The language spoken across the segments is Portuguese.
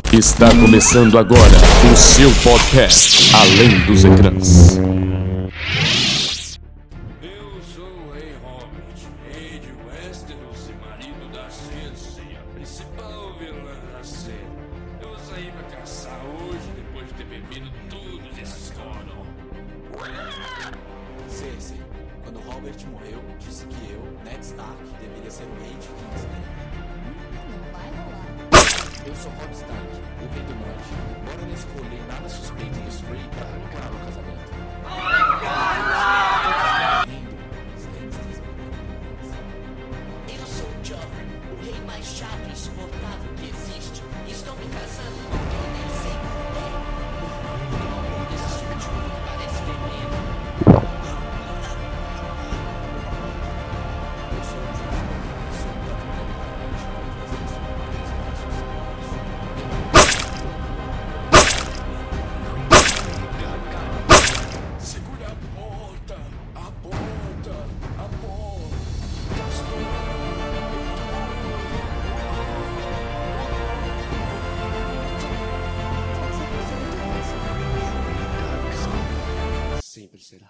Está começando agora o seu podcast Além dos Ecrãs. Eu sou o Rei Hobbit, rei de Westeros e marido da Cersei, a principal vilã da série. Eu vou sair pra caçar hoje, depois de ter bebido tudo desse Storm. Cersei, quando Robert morreu, disse que eu, Ned Stark, deveria ser o rei de Kingsland. Não vai rolar. Eu sou Robb Stark, o rei do norte. Bora nesse rolê nada suspeito dos Free pra arrancar o casamento. Eu sou o Joffrey, o rei mais chato e insuportável que existe. E estou me casando com quem nem sei quem é. Esse sutil que parece veneno. Eu sou o Joffrey, sou o Joffrey Segura a porta, a porta, a porta. sempre será.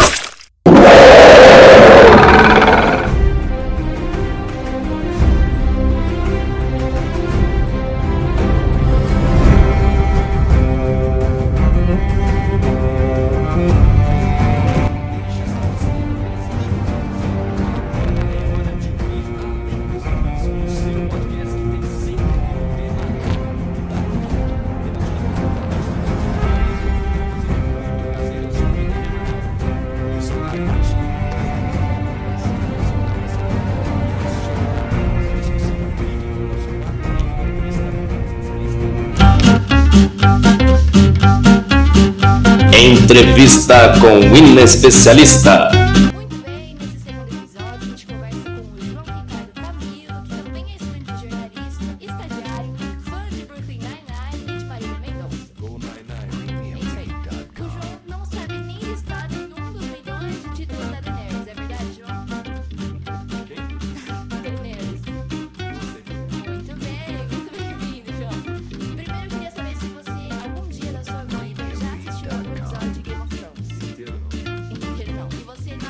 Entrevista com o Inespecialista. Muito bem, nesse segundo episódio a gente conversa com o João Ricardo Camilo, que também é estudante de jornalismo, estagiário, fã de Brooklyn Nine-Nine e de Marília Mendonça. É isso aí. O João não sabe nem listar nenhum dos milhões de títulos da Daenerys, é verdade, João? Daenerys. Muito bem-vindo, João. Primeiro eu queria saber se você, algum dia da sua vida, já assistiu algum episódio de Game of Thrones. Inteiro não. E você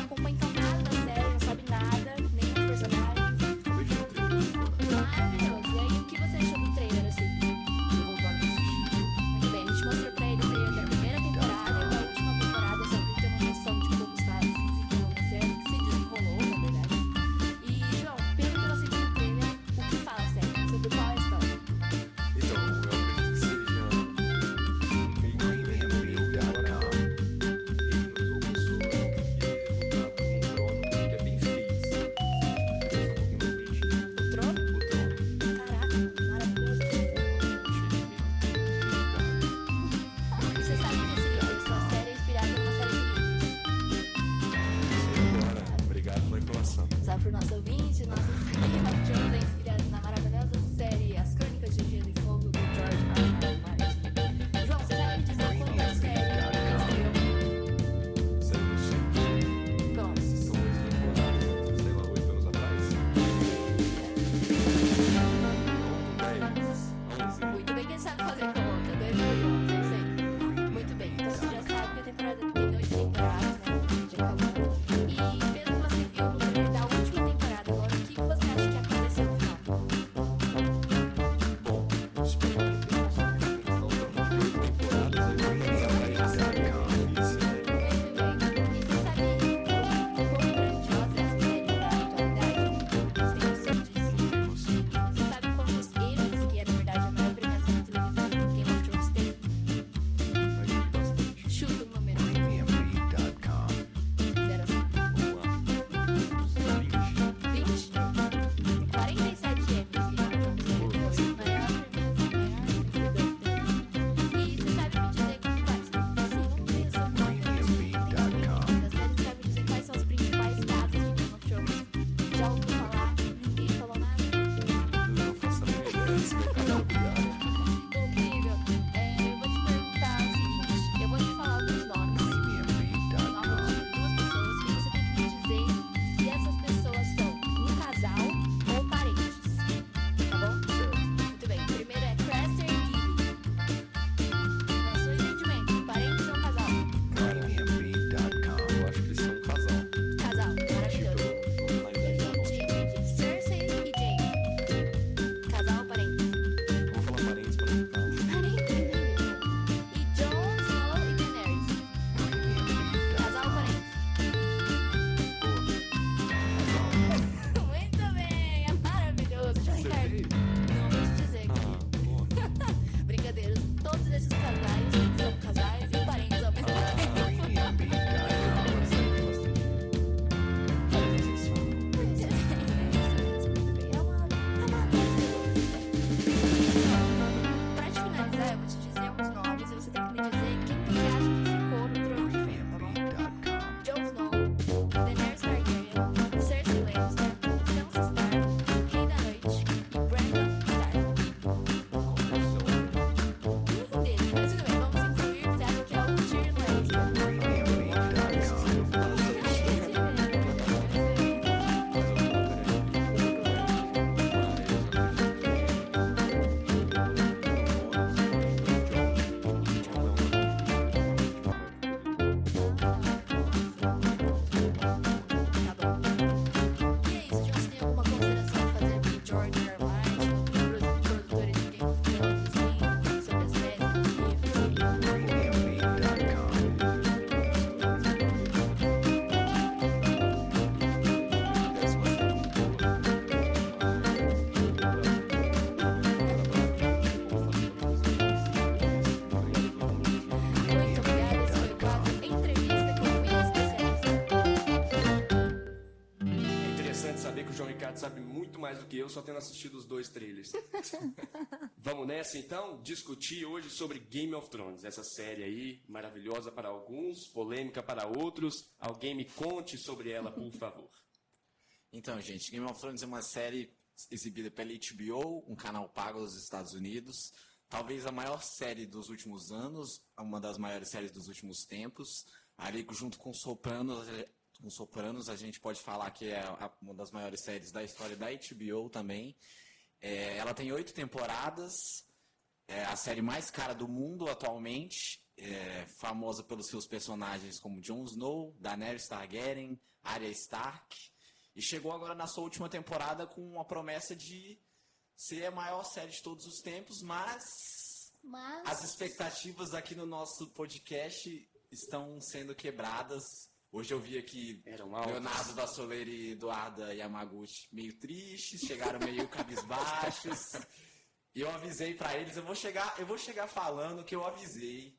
que o João Ricardo sabe muito mais do que eu, só tendo assistido os 2 trailers. Vamos nessa então? Discutir hoje sobre Game of Thrones, essa série aí, maravilhosa para alguns, polêmica para outros. Alguém me conte sobre ela, por favor. Então, gente, Game of Thrones é uma série exibida pela HBO, um canal pago dos Estados Unidos. Talvez a maior série dos últimos anos, uma das maiores séries dos últimos tempos. Ali, junto com Sopranos, a gente pode falar que é uma das maiores séries da história da HBO também. Ela tem 8 temporadas, é a série mais cara do mundo atualmente, famosa pelos seus personagens como Jon Snow, Daenerys Targaryen, Arya Stark, e chegou agora na sua última temporada com a promessa de ser a maior série de todos os tempos, mas as expectativas aqui no nosso podcast estão sendo quebradas. Hoje eu vi aqui Leonardo Vassoleiro e Eduarda Yamaguchi meio tristes, chegaram meio cabisbaixos. E eu avisei pra eles, eu vou chegar falando que eu avisei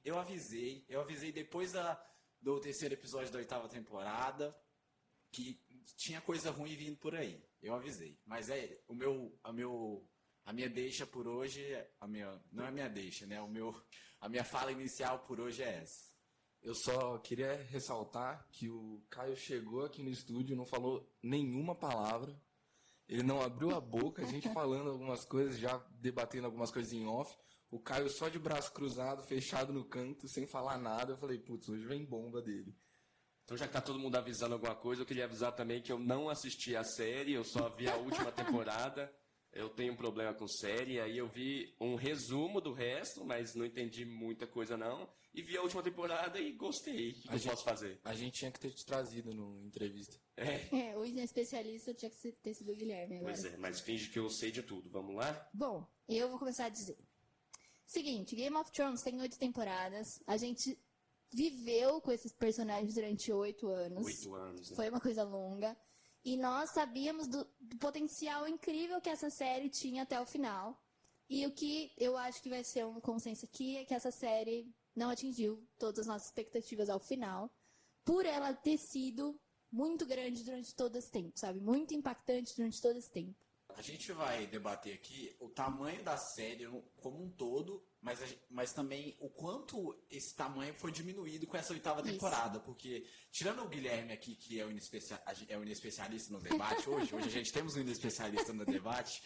depois do 3º episódio da 8ª temporada que tinha coisa ruim vindo por aí. Eu avisei. Mas a minha deixa por hoje, não é a minha deixa, né? A minha fala inicial por hoje é essa. Eu só queria ressaltar que o Caio chegou aqui no estúdio, não falou nenhuma palavra. Ele não abriu a boca, a gente falando algumas coisas, já debatendo algumas coisas em off. O Caio só de braço cruzado, fechado no canto, sem falar nada. Eu falei, putz, hoje vem bomba dele. Então, já que tá todo mundo avisando alguma coisa, eu queria avisar também que eu não assisti a série, eu só vi a última temporada. Eu tenho um problema com série, aí eu vi um resumo do resto, mas não entendi muita coisa não. E vi a última temporada e gostei. O que eu posso fazer? A gente tinha que ter te trazido no entrevista. Hoje é especialista, tinha que ter sido o Guilherme agora. Pois é, mas finge que eu sei de tudo. Vamos lá? Bom, eu vou começar a dizer. Seguinte, Game of Thrones tem 8 temporadas. A gente viveu com esses personagens durante 8 anos. 8 anos, né? Foi uma coisa longa. E nós sabíamos do potencial incrível que essa série tinha até o final. E o que eu acho que vai ser um consenso aqui é que essa série não atingiu todas as nossas expectativas ao final, por ela ter sido muito grande durante todo esse tempo, sabe? Muito impactante durante todo esse tempo. A gente vai debater aqui o tamanho da série como um todo, mas também o quanto esse tamanho foi diminuído com essa 8ª temporada. Porque, tirando o Guilherme aqui, que é o inespecialista no debate hoje a gente temos um inespecialista no debate,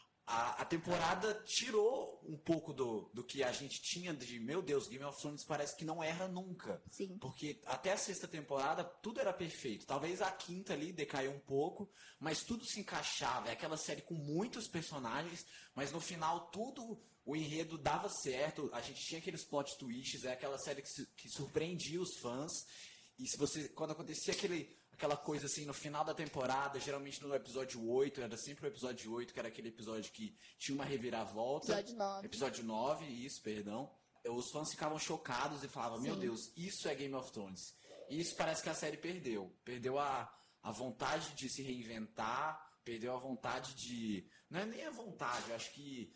a temporada tirou um pouco do que a gente tinha de, meu Deus, Game of Thrones parece que não erra nunca. Sim. Porque até a 6ª temporada tudo era perfeito. Talvez a 5ª ali decaiu um pouco, mas tudo se encaixava. É aquela série com muitos personagens, mas no final tudo, o enredo dava certo. A gente tinha aqueles plot twists, é aquela série que surpreendia os fãs. E quando acontecia aquela coisa assim no final da temporada, geralmente no episódio 8, era sempre o episódio 8, que era aquele episódio que tinha uma reviravolta. Episódio 9. Episódio 9, isso, perdão. Os fãs ficavam chocados e falavam, meu Deus, isso é Game of Thrones. E isso parece que a série perdeu. Perdeu a vontade de se reinventar, perdeu a vontade de... Não é nem a vontade, eu acho que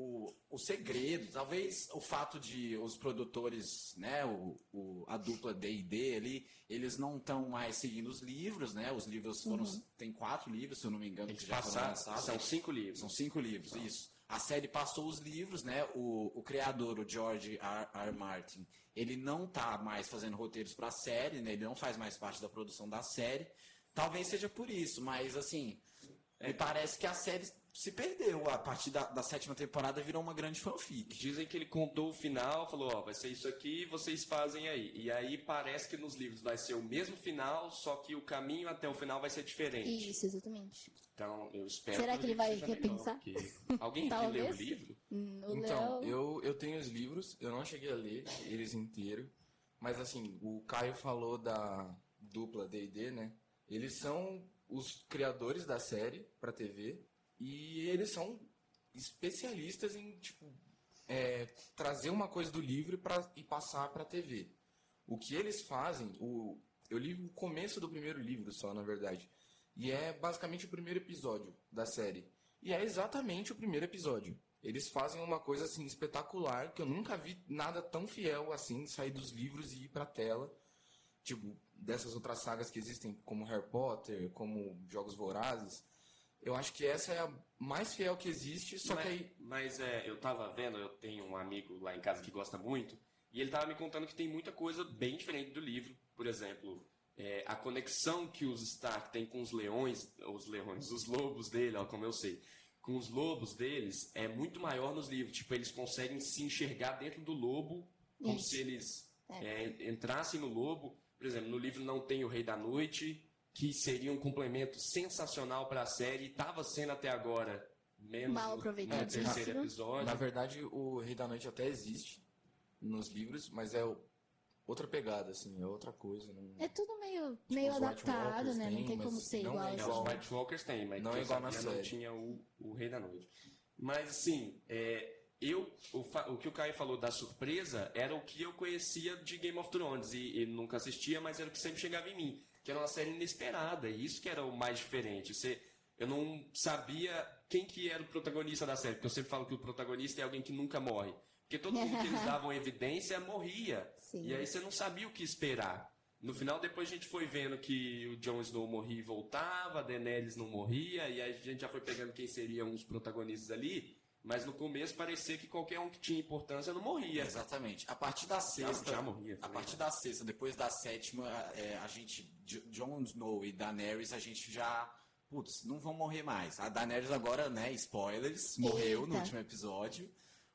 o segredo, talvez o fato de os produtores, né, a dupla D&D ali, eles não estão mais seguindo os livros, né, os livros foram, tem 4 livros, se eu não me engano, que já foram lançados. São 5 livros. São 5 livros, isso. A série passou os livros, né, o criador, o George R. Martin, ele não está mais fazendo roteiros para a série, né, ele não faz mais parte da produção da série, talvez seja por isso, mas assim, me parece que a série se perdeu. A partir da 7ª temporada virou uma grande fanfic. Dizem que ele contou o final, falou, vai ser isso aqui, vocês fazem aí. E aí parece que nos livros vai ser o mesmo final, só que o caminho até o final vai ser diferente. Isso, exatamente. Então, eu espero Será que ele vai seja repensar? Melhor, porque... Alguém aqui leu o Talvez. livro? Então, eu tenho os livros, eu não cheguei a ler eles inteiros, mas assim, o Caio falou da dupla D&D, né? Eles são os criadores da série pra TV e eles são especialistas em, tipo, trazer uma coisa do livro e passar pra TV. O que eles fazem, eu li o começo do primeiro livro só, na verdade, e é basicamente o primeiro episódio da série. E é exatamente o primeiro episódio. Eles fazem uma coisa assim espetacular, que eu nunca vi nada tão fiel assim, sair dos livros e ir pra tela. Tipo, dessas outras sagas que existem, como Harry Potter, como Jogos Vorazes. Eu acho que essa é a mais fiel que existe, só que aí... Mas eu tava vendo, eu tenho um amigo lá em casa que gosta muito, e ele tava me contando que tem muita coisa bem diferente do livro. Por exemplo, a conexão que os Stark têm com os lobos dele, ó, como eu sei, com os lobos deles é muito maior nos livros. Tipo, eles conseguem se enxergar dentro do lobo, como se eles entrassem no lobo. Por exemplo, no livro não tem o Rei da Noite, que seria um complemento sensacional para a série, e estava sendo até agora menos Mal no aproveitado. terceiro episódio. Na verdade, o Rei da Noite até existe nos livros, mas é outra pegada, assim, é outra coisa. Não... É tudo meio os White adaptado, Walkers né? Não tem, tem mas como ser não igual. é Os igual. White Walkers tem, mas Não que é eu igual na sabia, não série. tinha o Rei da Noite. Mas assim, o que o Caio falou da surpresa era o que eu conhecia de Game of Thrones e nunca assistia, mas era o que sempre chegava em mim, que era uma série inesperada, e isso que era o mais diferente. Eu não sabia quem que era o protagonista da série, porque eu sempre falo que o protagonista é alguém que nunca morre. Porque todo mundo que eles davam evidência morria. Sim. E aí você não sabia o que esperar. No final, depois a gente foi vendo que o Jon Snow morria e voltava, a Daenerys não morria, e aí a gente já foi pegando quem seriam os protagonistas ali, mas no começo parecia que qualquer um que tinha importância não morria. Exatamente. A partir da sexta, já morria, a partir da sexta, depois da sétima, a gente, Jon Snow e Daenerys, a gente já, putz, não vão morrer mais. A Daenerys agora, né, spoilers, morreu no Eita. último episódio,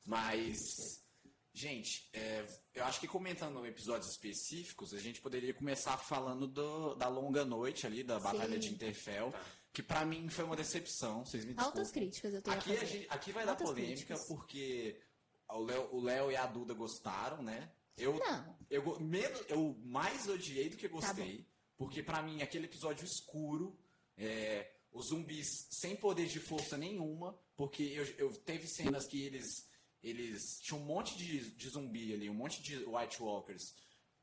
mas, gente, eu acho que comentando episódios específicos, a gente poderia começar falando da longa noite ali, da Batalha de Interfell, que pra mim foi uma decepção, vocês me desculpem. Altas críticas eu tenho a fazer. Aqui vai dar Altas polêmica, críticas. porque o Léo e a Duda gostaram, né? Não. Eu mais odiei do que Tá gostei, porque pra mim aquele episódio escuro, os zumbis sem poder de força nenhuma, porque eu teve cenas que eles tinham um monte de zumbi ali, um monte de White Walkers,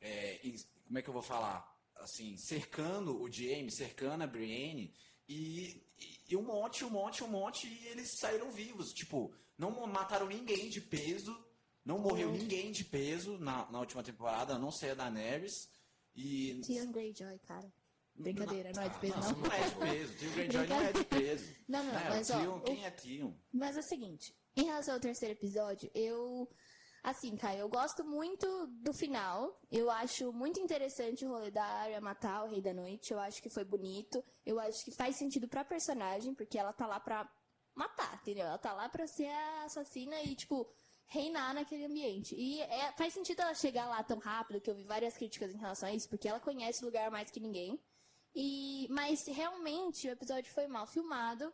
como é que eu vou falar? Assim, cercando o Jaime, cercando a Brienne, e um monte, e eles saíram vivos. Tipo, não mataram ninguém de peso, não morreu ninguém de peso na última temporada, a não ser a Daenerys. E... Theon Greyjoy, cara. Brincadeira, não é de peso, Não, não. não é de peso. Theon Greyjoy não é de peso. Não, Né? mas ó, Quem é Theon? Mas é o seguinte, em relação ao terceiro episódio, assim, Caio, eu gosto muito do final. Eu acho muito interessante o rolê da Arya matar o Rei da Noite. Eu acho que foi bonito. Eu acho que faz sentido pra personagem, porque ela tá lá pra matar, entendeu? Ela tá lá pra ser a assassina e, tipo, reinar naquele ambiente. E faz sentido ela chegar lá tão rápido, que eu vi várias críticas em relação a isso, porque ela conhece o lugar mais que ninguém. Mas realmente o episódio foi mal filmado,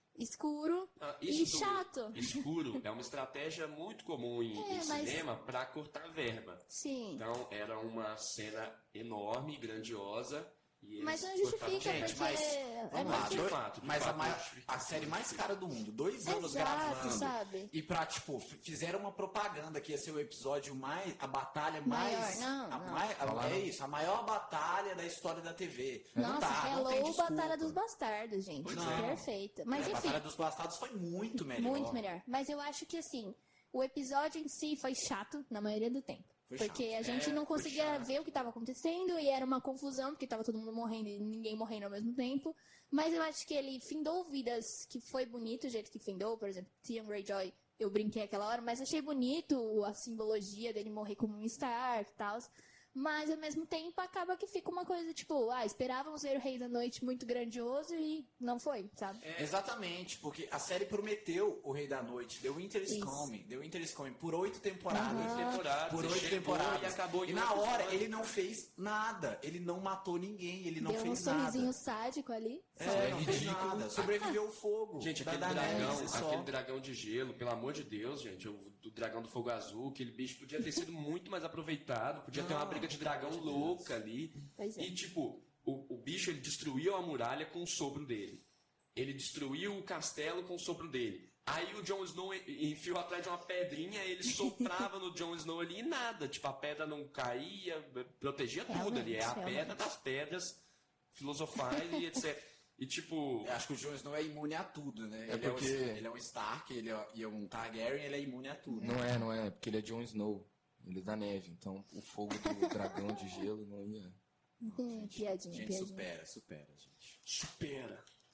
escuro e chato. Escuro é uma estratégia muito comum em mas- cinema para cortar verba. Sim. Então era uma cena enorme, grandiosa. E eles Mas não cortaram- justifica, Gente, porque mas vamos lá, de dois- fato, de mas fato, a série mais cara do mundo, 2 anos Exato, gravando. sabe? E pra, tipo, fizeram uma propaganda que ia ser o episódio mais. A batalha mais. Maior, não. É isso, a maior batalha da história da TV. Nossa, não tem Hello, desculpa. Batalha dos Bastardos, gente. Pois é. Perfeita. Mas A enfim, Batalha dos Bastardos foi muito melhor. muito melhor. Mas eu acho que assim, o episódio em si foi chato na maioria do tempo. Foi Porque chato. a gente não foi conseguia chato. ver o que estava acontecendo e era uma confusão, porque tava todo mundo morrendo e ninguém morrendo ao mesmo tempo. Mas eu acho que ele findou vidas, que foi bonito o jeito que findou. Por exemplo, Theon Greyjoy, eu brinquei aquela hora, mas achei bonito a simbologia dele morrer como um Stark e tal. Mas ao mesmo tempo acaba que fica uma coisa tipo, esperávamos ver o Rei da Noite muito grandioso e não foi, sabe? Exatamente, porque a série prometeu o Rei da Noite, The Winter is Coming por 8 temporadas. Por 8 temporadas. E acabou em E na outro hora episódio. ele não fez nada, ele não matou ninguém, ele não Deu um fez nada. sorrisinho sádico ali. Não fez nada, sobreviveu o fogo. Gente, da aquele Daenerys, só. aquele dragão de gelo, pelo amor de Deus, gente, do dragão do fogo azul, aquele bicho podia ter sido muito mais aproveitado, podia ter uma briga de dragão louca ali. Pois é. E tipo, o bicho ele destruiu a muralha com o sopro dele. Ele destruiu o castelo com o sopro dele. Aí o Jon Snow enfiou atrás de uma pedrinha, ele soprava no Jon Snow ali e nada. Tipo, a pedra não caía, protegia tudo ali. É a Realmente. pedra das pedras filosofais e etc. E tipo... Eu acho que o Jon Snow é imune a tudo, né? É ele, porque- ele é um Stark, ele é um Targaryen, ele é imune a tudo. Não é, porque ele é Jon Snow. Ele é da neve, então o fogo do dragão de gelo não ia... Piadinha, Gente, piadinha. supera, gente. Supera.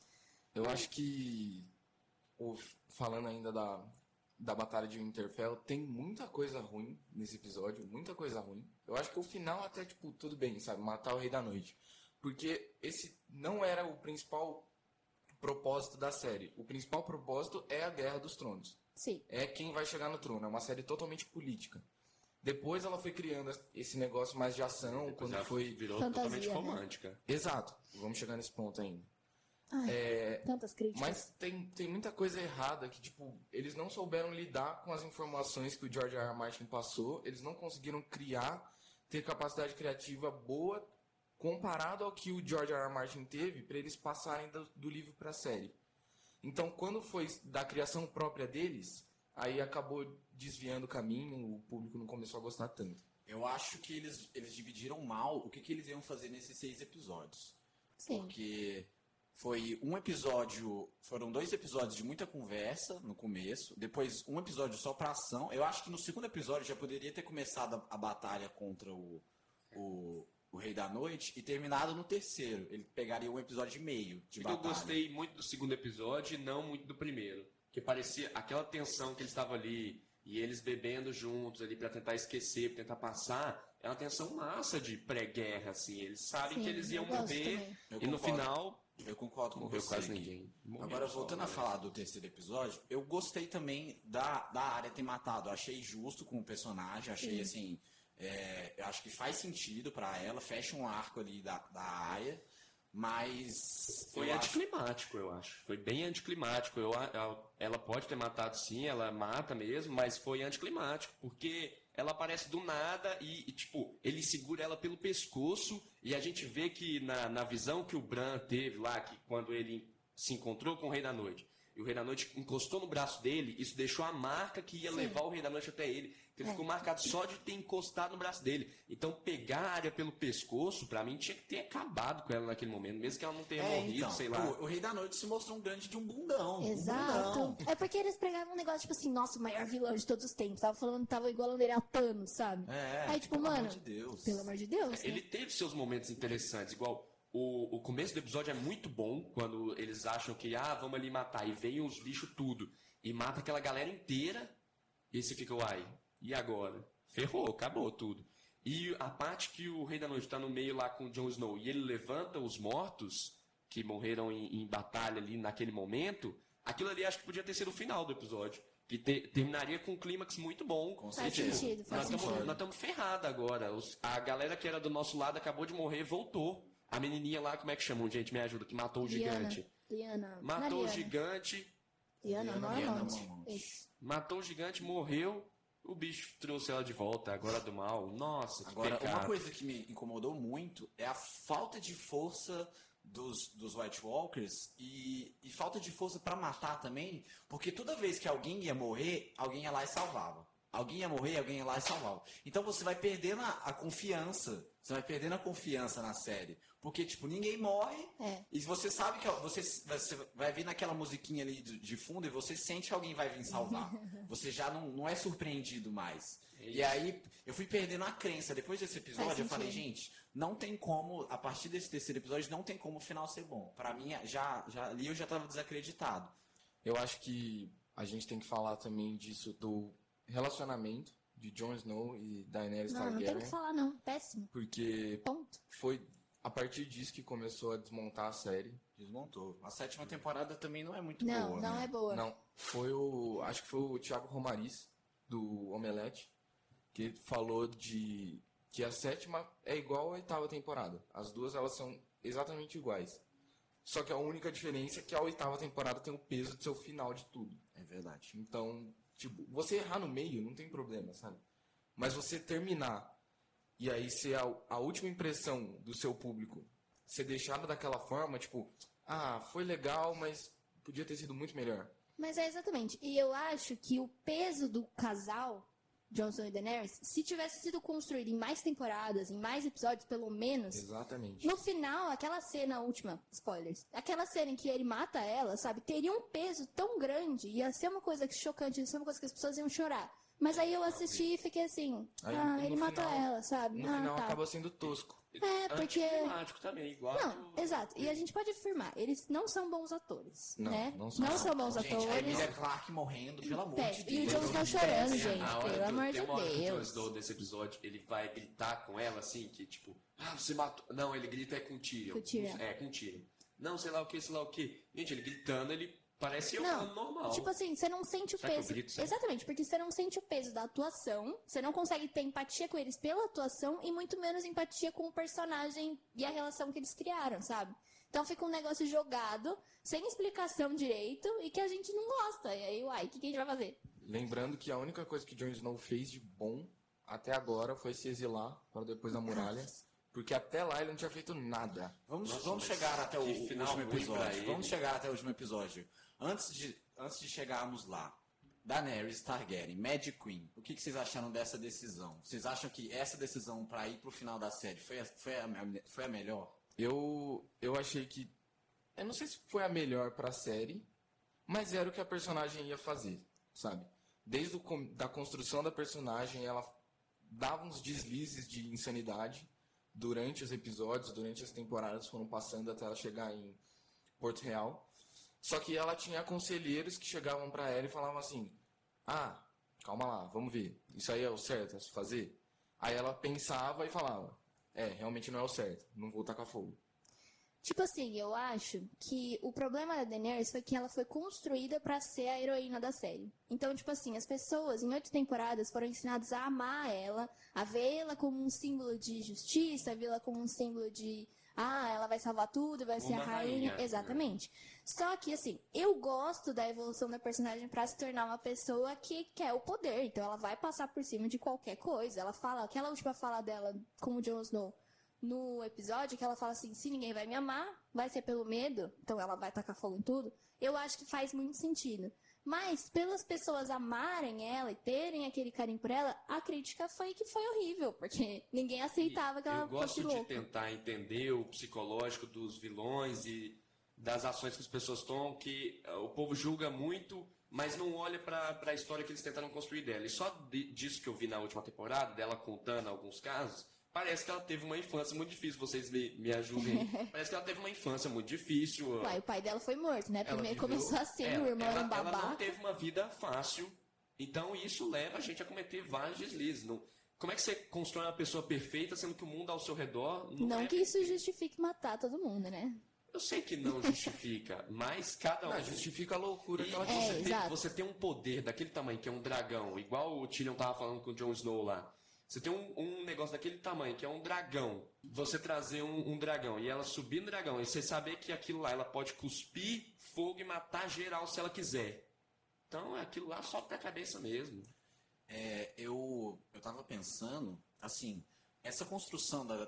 Eu acho que, falando ainda da Batalha de Winterfell, tem muita coisa ruim nesse episódio, muita coisa ruim. Eu acho que o final até, tipo, tudo bem, sabe? Matar o Rei da Noite. Porque esse não era o principal propósito da série. O principal propósito é a Guerra dos Tronos. Sim. É quem vai chegar no trono. É uma série totalmente política. Depois ela foi criando esse negócio mais de ação, quando virou Fantasia, totalmente né? romântica. Exato. Vamos chegar nesse ponto ainda. Tantas críticas. Mas tem muita coisa errada que, tipo, eles não souberam lidar com as informações que o George R. R. Martin passou, eles não conseguiram ter capacidade criativa boa comparado ao que o George R. R. Martin teve para eles passarem do livro para a série. Então, quando foi da criação própria deles, aí acabou desviando o caminho, o público não começou a gostar tanto. Eu acho que eles dividiram mal o que eles iam fazer nesses 6 episódios. Sim. Porque foram 2 episódios de muita conversa no começo, depois um episódio só pra ação. Eu acho que no segundo episódio já poderia ter começado a batalha contra o Rei da Noite e terminado no terceiro. Ele pegaria um episódio e meio de batalha. Eu gostei muito do segundo episódio e não muito do primeiro. Que parecia aquela tensão que eles estavam ali e eles bebendo juntos ali pra tentar esquecer, pra tentar passar. É uma tensão massa de pré-guerra, assim. Eles sabem Sim, que eles iam eu gosto morrer também. e no final Eu concordo com morreu você. quase ninguém. Agora, voltando a falar do terceiro episódio, eu gostei também da Arya ter matado. Eu achei justo com o personagem, achei assim... eu acho que faz sentido pra ela, fecha um arco ali da Arya, mas... Foi anticlimático, eu acho. Foi bem anticlimático. Ela pode ter matado sim, ela mata mesmo, mas foi anticlimático, porque ela aparece do nada e tipo, ele segura ela pelo pescoço e a gente vê que na visão que o Bran teve lá, que quando ele se encontrou com o Rei da Noite, e o Rei da Noite encostou no braço dele, isso deixou a marca que ia levar o Rei da Noite até ele. Então ele ficou marcado só de ter encostado no braço dele. Então pegar a Arya pelo pescoço, pra mim, tinha que ter acabado com ela naquele momento, mesmo que ela não tenha morrido, então, sei lá. O Rei da Noite se mostrou um grande de um bundão. Exato. Um bundão. É porque eles pregavam um negócio, tipo assim, nossa, o maior vilão de todos os tempos. Tava igualando ele a Thanos, sabe? Aí, tipo, pelo mano, amor de Deus. pelo amor de Deus. Ele teve seus momentos interessantes, igual o começo do episódio é muito bom, quando eles acham que, vamos ali matar, e vem os bichos tudo, e mata aquela galera inteira, e você fica, uai, e agora? Ferrou, acabou tudo. E a parte que o Rei da Noite tá no meio lá com o Jon Snow, e ele levanta os mortos, que morreram em batalha ali naquele momento, aquilo ali acho que podia ter sido o final do episódio. Que terminaria com um clímax muito bom. Com Faz certeza. sentido, faz Nós sentido. estamos ferrados agora. A galera que era do nosso lado acabou de morrer, voltou. A menininha lá, como é que chamam, gente? Me ajuda, que matou o gigante. Liana. Matou o Liana. gigante, Liana Liana Mormont. Mormont. Isso. matou o gigante, morreu. O bicho trouxe ela de volta, agora do mal. Nossa, que Agora, pecado. uma coisa que me incomodou muito é a falta de força dos White Walkers e falta de força pra matar também, porque toda vez que alguém ia morrer, alguém ia lá e salvava. Alguém ia morrer, alguém ia lá e salvava. Então você vai perdendo a confiança. Você vai perdendo a confiança na série. Porque, tipo, ninguém morre. E você sabe que você vai vir naquela musiquinha ali de fundo e você sente que alguém vai vir salvar. Você já não é surpreendido mais. E aí, eu fui perdendo a crença. Depois desse episódio, eu falei, gente, não tem como, a partir desse terceiro episódio, não tem como o final ser bom. Pra mim, ali eu já tava desacreditado. Eu acho que a gente tem que falar também disso do relacionamento de Jon Snow e Daenerys Não, não Targaryen. tem o que falar, não. Péssimo. Porque Ponto. foi a partir disso que começou a desmontar a série. Desmontou. A 7ª temporada também não é muito Não, boa, não né? é boa. Não, acho que foi o Thiago Romariz, do Omelete, que falou que a 7ª é igual à 8ª temporada. As duas, elas são exatamente iguais. Só que a única diferença é que a 8ª temporada tem o peso do seu final de tudo. É verdade. Então, tipo, você errar no meio não tem problema, sabe? Mas você terminar e aí ser a última impressão do seu público ser deixada daquela forma, tipo, foi legal, mas podia ter sido muito melhor. Mas é exatamente. E eu acho que o peso do casal, Jon Snow e Daenerys, se tivesse sido construído em mais temporadas, em mais episódios, pelo menos, Exatamente. no final, aquela cena última, spoilers, aquela cena em que ele mata ela, sabe, teria um peso tão grande, ia ser uma coisa chocante, ia ser uma coisa que as pessoas iam chorar. Mas aí eu assisti e fiquei assim, Aí, ele no matou final- ela, sabe? No final tá. acaba sendo tosco. porque... Anticlimático também, igual... Não, exato. E a gente pode afirmar, eles não são bons atores, Não, né? não são. Não são bons Gente, a atores. Emilia Clarke morrendo, pelo amor de E o Deus. Jon Snow chorando, gente. A hora Pelo que- amor tem de uma hora que o Jon Deus. Snow desse episódio, ele vai gritar com ela, assim, que tipo... Ah, você matou... Não, ele grita com o Tyrion. Com o Tyrion. Com o Tyrion. Não, sei lá o que, sei lá o que. Gente, ele gritando, ele parece eu Não, falando normal. Tipo assim, você não sente o Será que eu peso. grito certo? Exatamente, porque você não sente o peso da atuação, você não consegue ter empatia com eles pela atuação e muito menos empatia com o personagem e a relação que eles criaram, sabe? Então fica um negócio jogado, sem explicação direito e que a gente não gosta. E aí, uai, o que a gente vai fazer? Lembrando que a única coisa que Jon Snow fez de bom até agora foi se exilar para depois da muralha. Porque até lá ele não tinha feito nada. Vamos mas chegar até o que final último ruim pra episódio. ele. Vamos chegar até o último episódio. Antes de chegarmos lá, Daenerys Targaryen, Mad Queen, o que vocês acharam dessa decisão? Vocês acham que essa decisão pra ir pro final da série foi a melhor? Eu achei que... Eu não sei se foi a melhor pra série, mas era o que a personagem ia fazer, sabe? Desde da construção da personagem, ela dava uns deslizes de insanidade durante os episódios, durante as temporadas foram passando até ela chegar em Porto Real. Só que ela tinha conselheiros que chegavam pra ela e falavam assim: ah, calma lá, vamos ver, isso aí é o certo a se fazer? Aí ela pensava e falava: realmente não é o certo, não vou tacar fogo. Tipo assim, eu acho que o problema da Daenerys foi que ela foi construída pra ser a heroína da série. Então, tipo assim, as pessoas em 8 temporadas foram ensinadas a amar ela, a vê-la como um símbolo de justiça, a vê-la como um símbolo de... Ah, ela vai salvar tudo, vai ser a Uma rainha. rainha. Exatamente. Só que, assim, eu gosto da evolução da personagem pra se tornar uma pessoa que quer o poder. Então, ela vai passar por cima de qualquer coisa. Ela fala, aquela última fala dela com o Jon Snow no episódio, que ela fala assim, se ninguém vai me amar, vai ser pelo medo, então ela vai tacar fogo em tudo. Eu acho que faz muito sentido. Mas, pelas pessoas amarem ela e terem aquele carinho por ela, a crítica foi que foi horrível, porque ninguém aceitava que ela Eu gosto fosse de louca. tentar entender o psicológico dos vilões e das ações que as pessoas tomam, que o povo julga muito, mas não olha para a história que eles tentaram construir dela. E só disso que eu vi na última temporada, dela contando alguns casos, parece que ela teve uma infância muito difícil. Vocês me ajudem. Parece que ela teve uma infância muito difícil. Uai, o pai dela foi morto, né? Primeiro viveu- começou assim, o irmão era um ela não babaca. teve uma vida fácil. Então isso leva a gente a cometer vários deslizes. Como é que você constrói uma pessoa perfeita, sendo que o mundo ao seu redor Não é que isso justifique matar todo mundo, né? Eu sei que não justifica, mas cada um... Não, justifica a loucura que ela E tinha. exato. você tem um poder daquele tamanho, que é um dragão, igual o Tyrion tava falando com o Jon Snow lá. Você tem um negócio daquele tamanho, que é um dragão. Você trazer um dragão e ela subir no dragão, e você saber que aquilo lá, ela pode cuspir fogo e matar geral se ela quiser. Então, aquilo lá sobe pra cabeça mesmo. Eu tava pensando, assim, essa construção da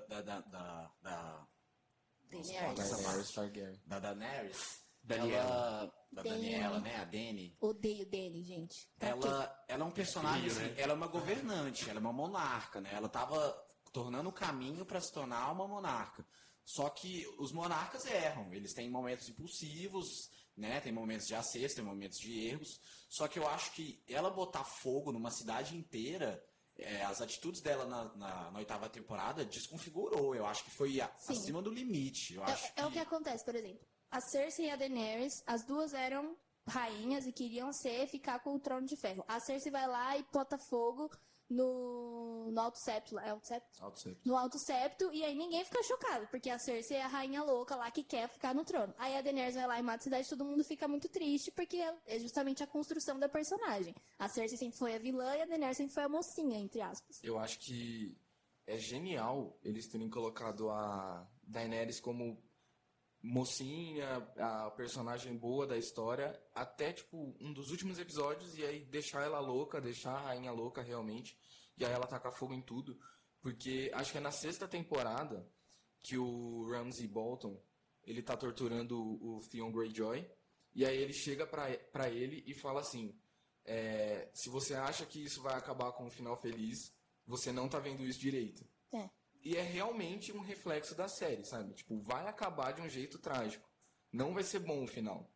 Daenerys Targaryen. da Daenerys, Daniela. da Daniela, né, a Dany, Odeio dele, gente. Pra quê? ela é um personagem, Frio, assim, né? ela é uma governante, ela é uma monarca, né, ela tava tornando o caminho para se tornar uma monarca. Só que os monarcas erram, eles têm momentos impulsivos, né, tem momentos de acerto, tem momentos de erros, só que eu acho que ela botar fogo numa cidade inteira, as atitudes dela na 8ª temporada desconfigurou, eu acho que foi acima do limite. Eu acho É o que acontece, por exemplo. A Cersei e a Daenerys, as duas eram rainhas e queriam ficar com o trono de ferro. A Cersei vai lá e bota fogo no Alto Septo. É Alto Septo? Alto Septo. No Alto Septo, e aí ninguém fica chocado, porque a Cersei é a rainha louca lá que quer ficar no trono. Aí a Daenerys vai lá e mata a cidade, todo mundo fica muito triste, porque é justamente a construção da personagem. A Cersei sempre foi a vilã e a Daenerys sempre foi a mocinha, entre aspas. Eu acho que é genial eles terem colocado a Daenerys como mocinha, a personagem boa da história, até tipo um dos últimos episódios, e aí deixar ela louca, deixar a rainha louca realmente, e aí ela tacar fogo em tudo, porque acho que é na 6ª temporada que o Ramsay Bolton, ele tá torturando o Theon Greyjoy, e aí ele chega pra ele e fala assim, se você acha que isso vai acabar com um final feliz, você não tá vendo isso direito. E é realmente um reflexo da série, sabe? Tipo, vai acabar de um jeito trágico. Não vai ser bom o final.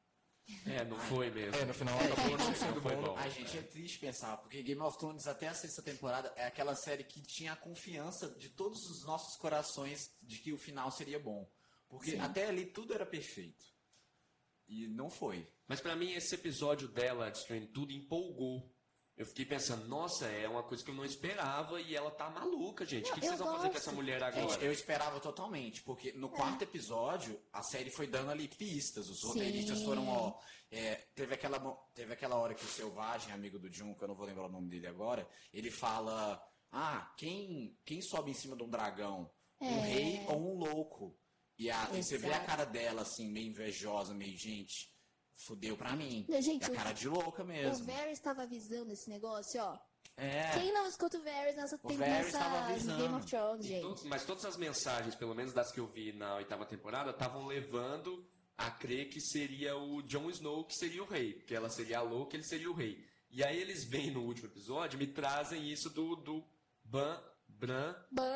Não foi mesmo. No final acabou não sendo foi bom. bom. A gente é triste pensar, porque Game of Thrones até a 6ª temporada é aquela série que tinha a confiança de todos os nossos corações de que o final seria bom. Porque até ali tudo era perfeito. E não foi. Mas pra mim esse episódio dela destruindo tudo empolgou. Eu fiquei pensando, nossa, é uma coisa que eu não esperava e ela tá maluca, gente. O que vocês vão fazer com essa mulher agora? Gente, eu esperava totalmente, porque no 4º episódio a série foi dando ali pistas. Os roteiristas foram, teve aquela hora que o Selvagem, amigo do Jun, que eu não vou lembrar o nome dele agora, ele fala, quem sobe em cima de um dragão? Um rei ou um louco? E você vê a cara dela, assim, meio invejosa, meio, gente, fudeu pra mim. Gente, a cara de louca mesmo. O Varys estava avisando esse negócio, ó. É. Quem não escuta o Varys nessa tava avisando. Game of Thrones, gente? Mas todas as mensagens, pelo menos das que eu vi na 8ª temporada, estavam levando a crer que seria o Jon Snow que seria o rei. Que ela seria a louca, ele seria o rei. E aí eles vêm no último episódio e me trazem isso do Bran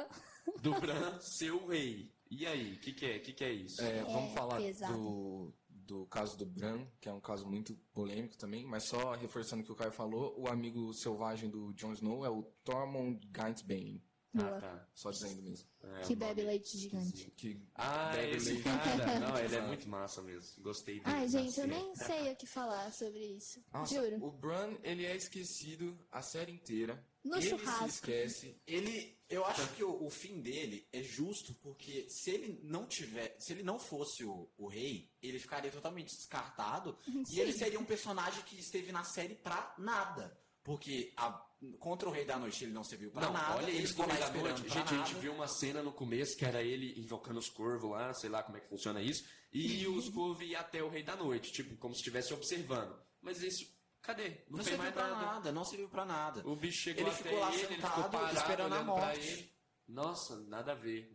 ser o rei. E aí, o que é isso? Vamos falar pesado. do caso do Bran, que é um caso muito polêmico também, mas só reforçando o que o Caio falou, o amigo selvagem do Jon Snow é o Tormund Gainsbane. Tá. Só dizendo mesmo. Que bebe leite gigante. Bebe esse leite. cara, não, ele é muito massa mesmo. Gostei dele. Ai, gente, eu série. nem sei o que falar sobre isso. Nossa, Juro. o Bran, ele é esquecido a série inteira. No ele churrasco. se esquece. Eu acho que o fim dele é justo, porque se ele não fosse o rei, ele ficaria totalmente descartado e ele seria um personagem que esteve na série pra nada. Porque contra o Rei da Noite ele não serviu pra nada. Olha ele isso ficou do lá Rei da esperando Noite. pra Gente, a nada. gente viu uma cena no começo que era ele invocando os corvos lá, sei lá como é que funciona isso, e os corvos iam até o Rei da Noite, tipo, como se estivesse observando. Mas isso, cadê? Não fez serviu mais pra nada. nada, não serviu pra nada. O bicho chegou Ele até ficou lá ele ficou sentado, parado esperando a olhando pra morte. ele. Nossa, nada a ver.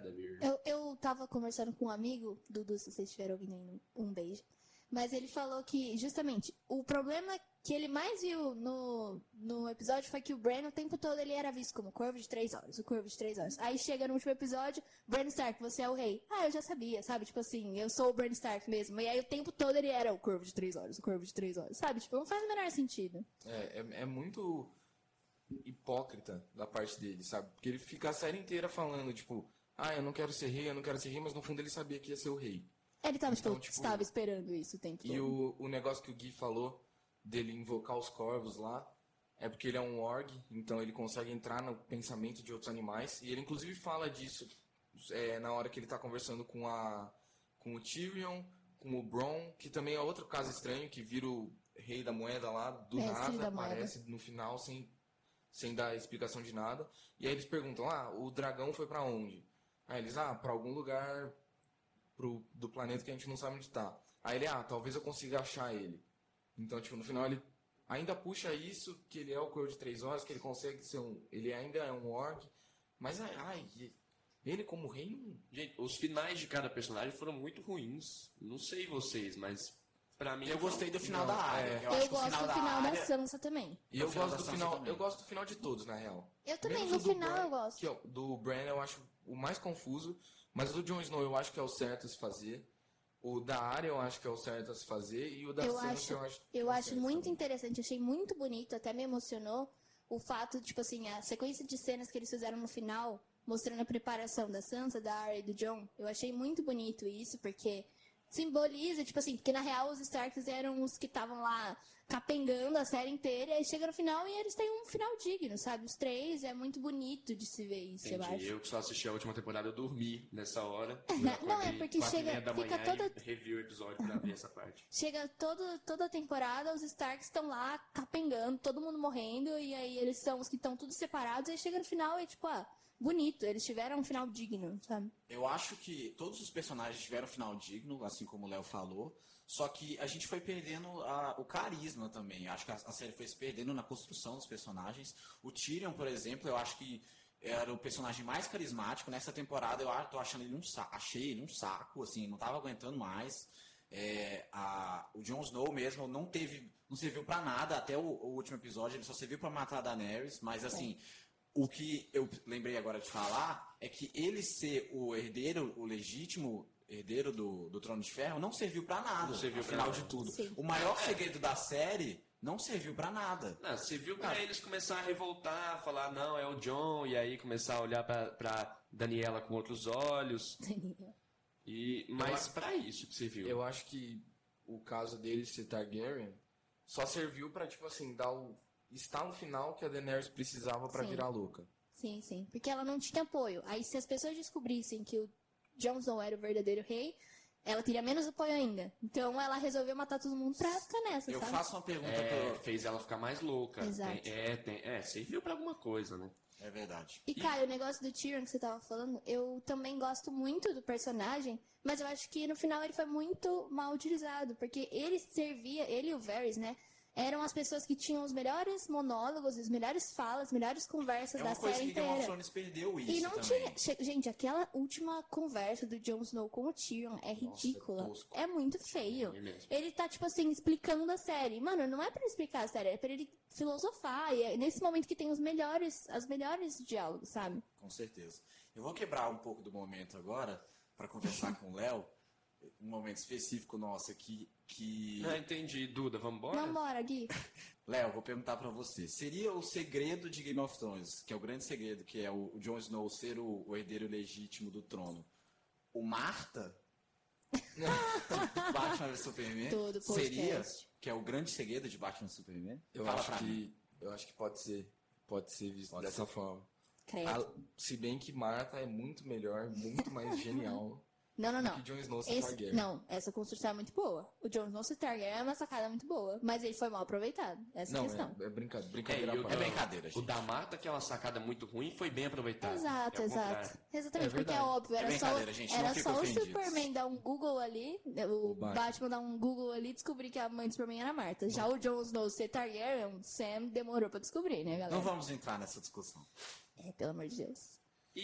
Eu tava conversando com um amigo, Dudu, se vocês estiverem ouvindo aí, um beijo. Mas ele falou que, justamente, o problema que ele mais viu no episódio foi que o Bran, o tempo todo, ele era visto como o Corvo de 3 horas, o Corvo de 3 horas. Aí chega no último episódio, Bran Stark, você é o rei. Eu já sabia, sabe? Tipo assim, eu sou o Bran Stark mesmo. E aí o tempo todo ele era o Corvo de 3 horas, o Corvo de 3 horas, sabe? Tipo, não faz o menor sentido. É muito hipócrita da parte dele, sabe? Porque ele fica a série inteira falando, tipo, eu não quero ser rei, mas no fundo ele sabia que ia ser o rei. Ele tava, Então, estava esperando isso o tempo todo. E o negócio que o Gui falou, dele invocar os corvos lá, é porque ele é um orc, então ele consegue entrar no pensamento de outros animais, e ele inclusive fala disso na hora que ele tá conversando com o Tyrion, com o Bronn, que também é outro caso estranho, que vira o rei da moeda lá, do nada, aparece no final sem dar explicação de nada, e aí eles perguntam, o dragão foi pra onde? Aí eles, pra algum lugar do planeta que a gente não sabe onde tá. Aí ele, talvez eu consiga achar ele. Então, tipo, no final ele ainda puxa isso, que ele é o Corvo de 3 horas, que ele consegue ser ele ainda é um orc, mas ele como rei não... Gente, os finais de cada personagem foram muito ruins. Não sei vocês, mas pra mim... Eu gostei do final da Arya. Eu gosto do final da Sansa também. E eu gosto do final de todos, na real. Eu também, Menos no o do final Bran, eu gosto. Que, do Bran eu acho o mais confuso, mas o do Jon Snow eu acho que é o certo a se fazer. O da Arya eu acho que é o certo a se fazer. E o da Sansa eu acho que eu é o acho certo muito também. interessante, achei muito bonito, até me emocionou o fato, tipo assim, a sequência de cenas que eles fizeram no final, mostrando a preparação da Sansa, da Arya e do Jon. Eu achei muito bonito isso, porque simboliza, tipo assim, porque na real os Starks eram os que estavam lá capengando a série inteira, e aí chega no final e eles têm um final digno, sabe? Os 3, é muito bonito de se ver isso, eu acho. Eu que só assisti a última temporada, eu dormi nessa hora. Não, é porque chega, fica toda... revi o episódio pra ver essa parte. Chega toda a temporada, os Starks estão lá capengando, todo mundo morrendo, e aí eles são os que estão tudo separados, aí chega no final e tipo, bonito, eles tiveram um final digno, sabe? Eu acho que todos os personagens tiveram um final digno, assim como o Léo falou, só que a gente foi perdendo o carisma também. Eu acho que a série foi se perdendo na construção dos personagens. O Tyrion, por exemplo, eu acho que era o personagem mais carismático. Nessa temporada eu tô achando ele achei ele um saco, assim, não tava aguentando mais. O Jon Snow mesmo não serviu pra nada até o último episódio, ele só serviu pra matar a Daenerys, mas assim... O que eu lembrei agora de falar é que ele ser o herdeiro, o legítimo, herdeiro do Trono de Ferro, não serviu pra nada, Não serviu no pra final nada. de tudo. Sim. O maior segredo da série não serviu pra nada. Não, você viu pra eles começar a revoltar, falar, não, é o Jon, e aí começar a olhar pra Daniela com outros olhos. Mas pra isso que você viu. Eu acho que o caso dele ser Targaryen só serviu pra, tipo assim, dar o estalo final que a Daenerys precisava pra Sim. virar louca. Sim, sim. Porque ela não tinha apoio. Aí se as pessoas descobrissem que o Jon Snow era o verdadeiro rei, ela teria menos apoio ainda. Então ela resolveu matar todo mundo pra ficar nessa, Eu sabe? faço uma pergunta Fez ela ficar mais louca. Exato. Serviu pra alguma coisa, né? É verdade. E, Caio, o negócio do Tyrion que você tava falando, eu também gosto muito do personagem, mas eu acho que no final ele foi muito mal utilizado, porque ele e o Varys, né, eram as pessoas que tinham os melhores monólogos, as melhores falas, as melhores conversas É da uma coisa série que Game of inteira. Thrones perdeu isso E não também. tinha. Gente, aquela última conversa do Jon Snow com o Tyrion é ridícula. tosco. É muito feio. É mesmo. Ele tá, tipo assim, explicando a série. Mano, não é pra ele explicar a série, é pra ele filosofar. E é nesse momento que tem os melhores diálogos, sabe? Com certeza. Eu vou quebrar um pouco do momento agora para conversar com o Léo. Um momento específico nosso aqui que... Ah, entendi. Duda, vambora? Vambora, Gui. Léo, vou perguntar para você. Seria o segredo de Game of Thrones, que é o grande segredo, que é o Jon Snow ser o herdeiro legítimo do trono, o Marta? Batman vs Superman? Todo Seria, podcast. que é o grande segredo de Batman vs Superman? Eu Fala acho pra mim. que pode ser visto Pode dessa ser. forma. Credo. Se bem que Martha é muito melhor, muito mais genial Não, não, do não. que Jon Snow ser Targaryen. Não, essa construção é muito boa. O Jon Snow se Targaryen é uma sacada muito boa, mas ele foi mal aproveitado. Essa é a Não, questão. é brincadeira. E à o parte. É brincadeira, O gente. da Marta, que é uma sacada muito ruim, foi bem aproveitado. Exato, É o exato. contrário. Exatamente, É porque é verdade. óbvio, É era brincadeira, gente, não era fiquem só o ofendidos. Superman dar um Google ali, o Batman dar um Google ali e descobrir que a mãe do Superman era Marta. Já o Jon Snow ser Targaryen, o Sam demorou pra descobrir, né, galera? Não vamos entrar nessa discussão. É, pelo amor de Deus.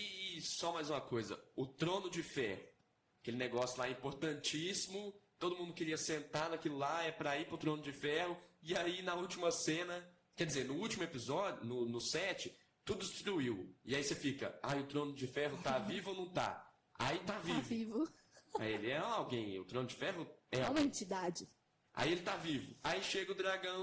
E só mais uma coisa, o Trono de Ferro, aquele negócio lá importantíssimo, todo mundo queria sentar naquilo lá, é pra ir pro Trono de Ferro, e aí na última cena, quer dizer, no último episódio, no 7, tudo destruiu. E aí você fica, o Trono de Ferro tá vivo ou não tá? Aí tá Tá vivo. vivo. Aí ele é alguém, o Trono de Ferro é É uma alguém. entidade. Aí ele tá vivo. Aí chega o dragão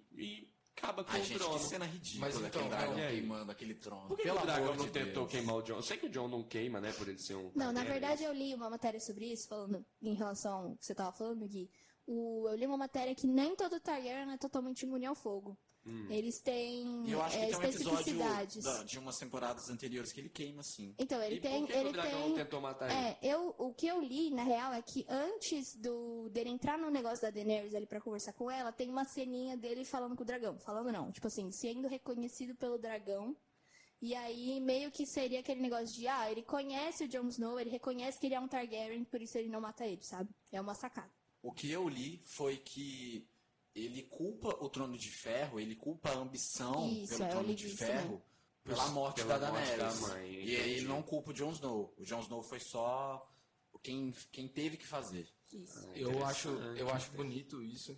e acaba com Ai, o gente, trono. que cena ridícula, Mas então, aquele dragão e aí? queimando aquele trono. Por que Pelo o dragão amor não de tentou Deus. queimar o Jon? Eu sei que o Jon não queima, né, por ele ser um... Não, na Targaryen. verdade eu li uma matéria sobre isso, falando em relação ao que você tava falando, Gui. Eu li uma matéria que nem todo Targaryen é totalmente imune ao fogo. Eles têm E eu acho que tem um episódio especificidades. de umas temporadas anteriores que ele queima, assim. Então, ele E tem. por que ele o dragão tem... não tentou matar ele? O que eu li, na real, é que antes dele entrar no negócio da Daenerys ali pra conversar com ela, tem uma ceninha dele falando com o dragão. Falando não, tipo assim, sendo reconhecido pelo dragão. E aí, meio que seria aquele negócio de, ele conhece o Jon Snow, ele reconhece que ele é um Targaryen, por isso ele não mata ele, sabe? É uma sacada. O que eu li foi que ele culpa o Trono de Ferro, ele culpa a ambição Isso, pelo eu Trono li de isso Ferro pela morte Pela da morte Daenerys. da mãe, E entendi. ele não culpa o Jon Snow. O Jon Snow foi só quem teve que fazer. Isso. Eu acho Interessante. bonito isso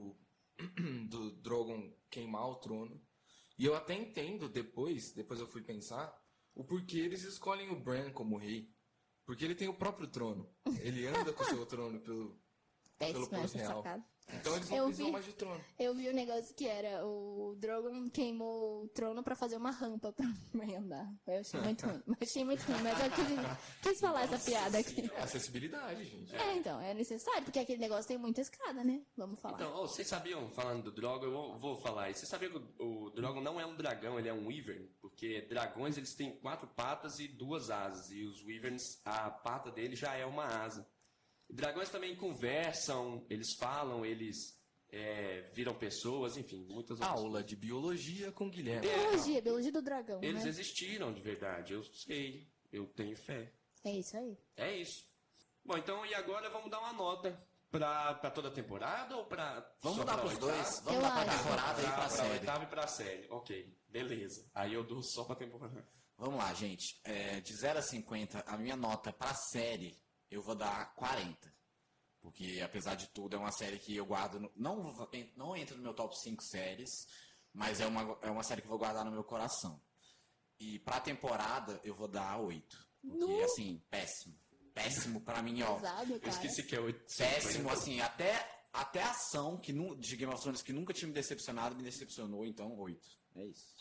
do Drogon queimar o trono. E eu até entendo depois eu fui pensar, o porquê eles escolhem o Bran como rei. Porque ele tem o próprio trono. Ele anda com o seu trono pelo Péssima poder essa real. sacada. Então eles não Eu precisam vi- mais de trono. Eu vi o negócio que era, o Drogon queimou o trono pra fazer uma rampa pra mãe andar. Eu achei muito ruim. Mas eu quis falar essa piada aqui. É acessibilidade, gente. Então, é necessário, porque aquele negócio tem muita escada, né? Vamos falar. Então, vocês sabiam, falando do Drogon, eu vou falar isso. Vocês sabiam que o Drogon não é um dragão, ele é um Wyvern? Porque dragões, eles têm 4 patas e 2 asas. E os Wyverns, a pata dele já é uma asa. Dragões também conversam, eles falam, eles viram pessoas, enfim, muitas outras Aula de biologia com Guilherme. Biologia do dragão, Eles né? existiram de verdade, eu sei, eu tenho fé. É isso aí. É isso. Bom, então, e agora vamos dar uma nota pra toda a temporada ou pra... Vamos só dar pra pros oitava? dois? Vamos Eu dar pra acho. temporada e pra série. Oitava e pra série, ok, beleza. Aí eu dou só pra temporada. Vamos lá, gente. De 0 a 50, a minha nota pra série, eu vou dar 40. Porque, apesar de tudo, é uma série que eu guardo... Não entra no meu top 5 séries, mas é uma série que eu vou guardar no meu coração. E pra temporada, eu vou dar 8. Porque, assim, péssimo. péssimo pra mim, ó. Pesado, Eu cara. esqueci que é 8. Péssimo, assim, até a ação de Game of Thrones que nunca tinha me decepcionado, me decepcionou, então 8. É isso.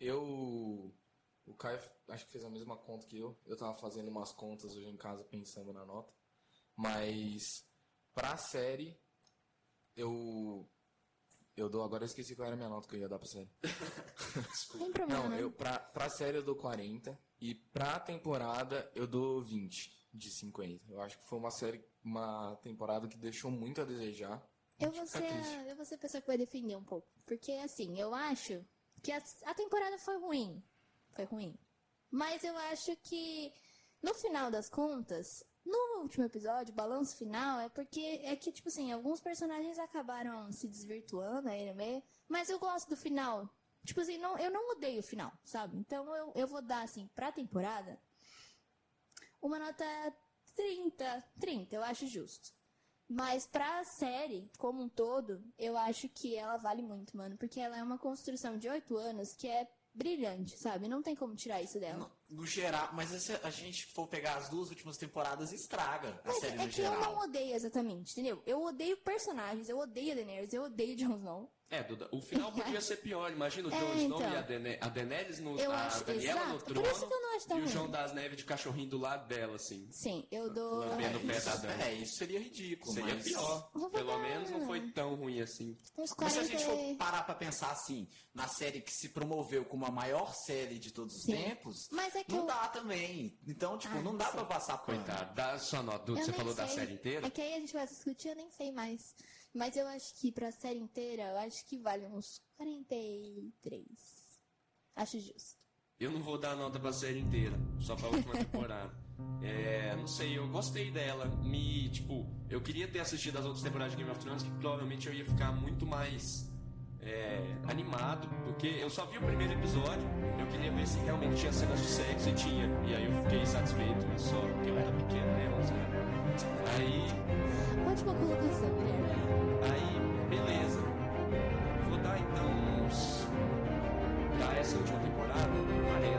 O Caio, acho que fez a mesma conta que eu. Eu tava fazendo umas contas hoje em casa pensando na nota. Mas, pra série, eu dou... Agora eu esqueci qual era a minha nota que eu ia dar pra série. Não tem problema, Não, né? pra série eu dou 40. E pra temporada eu dou 20 de 50. Eu acho que foi uma temporada que deixou muito a desejar. Eu Fica vou ser triste. a pessoa que vai defender um pouco. Porque, assim, eu acho que a temporada foi ruim. Foi ruim. Mas eu acho que, no final das contas, no último episódio, o balanço final, tipo assim, alguns personagens acabaram se desvirtuando aí no meio. Mas eu gosto do final. Tipo assim, eu não odeio o final, sabe? Então eu vou dar, assim, pra temporada, uma nota 30, eu acho justo. Mas pra série, como um todo, eu acho que ela vale muito, mano. Porque ela é uma construção de 8 anos que é brilhante, sabe? Não tem como tirar isso dela. No geral, mas se a gente for pegar as 2 últimas temporadas, estraga a Mas série é no que eu geral. não odeio exatamente, entendeu? Eu odeio personagens, eu odeio a Daenerys, eu odeio Jon Snow. Duda, o final podia ser pior. Imagina o Jon Snow então. e a Daenerys Eu a acho- Daniela no exato. trono Por isso que eu não acho tão e o ruim. João das Neves de cachorrinho do lado dela, assim. Sim, eu dou... Lambendo o pé da Dani. Isso seria ridículo. Seria mas... pior. Eu vou Pelo dar menos não foi tão ruim assim. Uns Mas se a 40... gente for parar pra pensar assim, na série que se promoveu como a maior série de todos os Sim. tempos, Mas é que não eu... dá também. Então, tipo, Ah, não dá sei. pra passar pano. Coitado, dá sua nota. Duda, Eu você nem falou da sei. série inteira? É que aí a gente vai discutir, eu nem sei mais. Mas eu acho que pra série inteira, eu acho que vale uns 43. Acho justo. Eu não vou dar nota pra série inteira, só pra última temporada. Não sei, eu gostei dela. Eu queria ter assistido as outras temporadas de Game of Thrones, que provavelmente eu ia ficar muito mais animado, porque eu só vi o primeiro episódio, eu queria ver se realmente tinha cenas de sexo e tinha. E aí eu fiquei satisfeito, só porque eu era pequeno, né? 11 anos. Ótima colocação, Guilherme. Aí, beleza. Vou dar então pra essa última temporada, 40.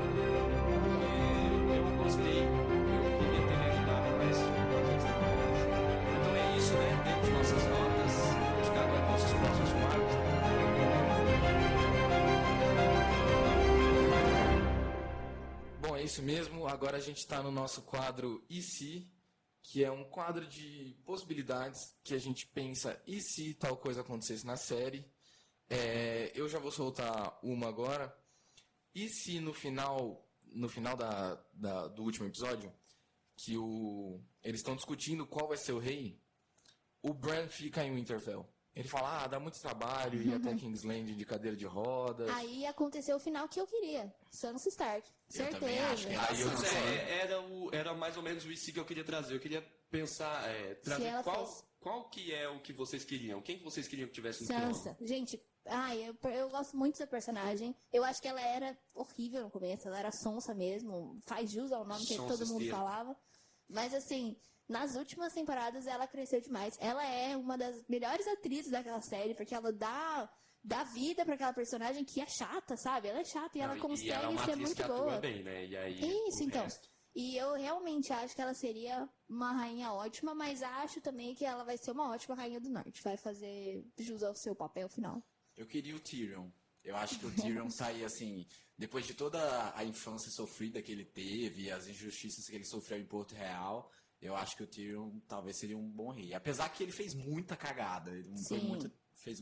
Eu gostei. Eu queria ter me animado mais com as outras temporadas. Então é isso, né? Temos nossas notas. Vamos ficar agora com nossos próximos quadros. Bom, é isso mesmo. Agora a gente está no nosso quadro E Se, que é um quadro de possibilidades que a gente pensa e se tal coisa acontecesse na série. Eu já vou soltar uma agora. E se no final do último episódio, que eles estão discutindo qual vai ser o rei, o Bran fica em Winterfell. Ele fala, dá muito trabalho ir até King's Landing de cadeira de rodas. Aí aconteceu o final que eu queria. Sansa Stark. Eu também acho que Certeza. Aí eu não sei. Era mais ou menos o IC que eu queria trazer. Eu queria pensar, trazer ela fez. qual que é o que vocês queriam? Quem que vocês queriam que tivesse no trono? Sansa. Gente, eu gosto muito da personagem. Eu acho que ela era horrível no começo. Ela era sonsa mesmo. Faz jus ao nome que Sonsa todo mundo esteira. falava. Mas assim, nas últimas temporadas ela cresceu demais. Ela é uma das melhores atrizes daquela série, porque ela dá vida pra aquela personagem que é chata, sabe? Ela é chata e ela E consegue ela é uma ser atriz muito que atua boa. bem, né? E aí, Isso, o então. resto. E eu realmente acho que ela seria uma rainha ótima, mas acho também que ela vai ser uma ótima rainha do norte. Vai fazer jus ao seu papel final. Eu queria o Tyrion. Eu acho que o Tyrion saía assim, depois de toda a infância sofrida que ele teve e as injustiças que ele sofreu em Porto Real, eu acho que o Tyrion talvez seria um bom rei. Apesar que ele fez muita cagada, ele Sim. fez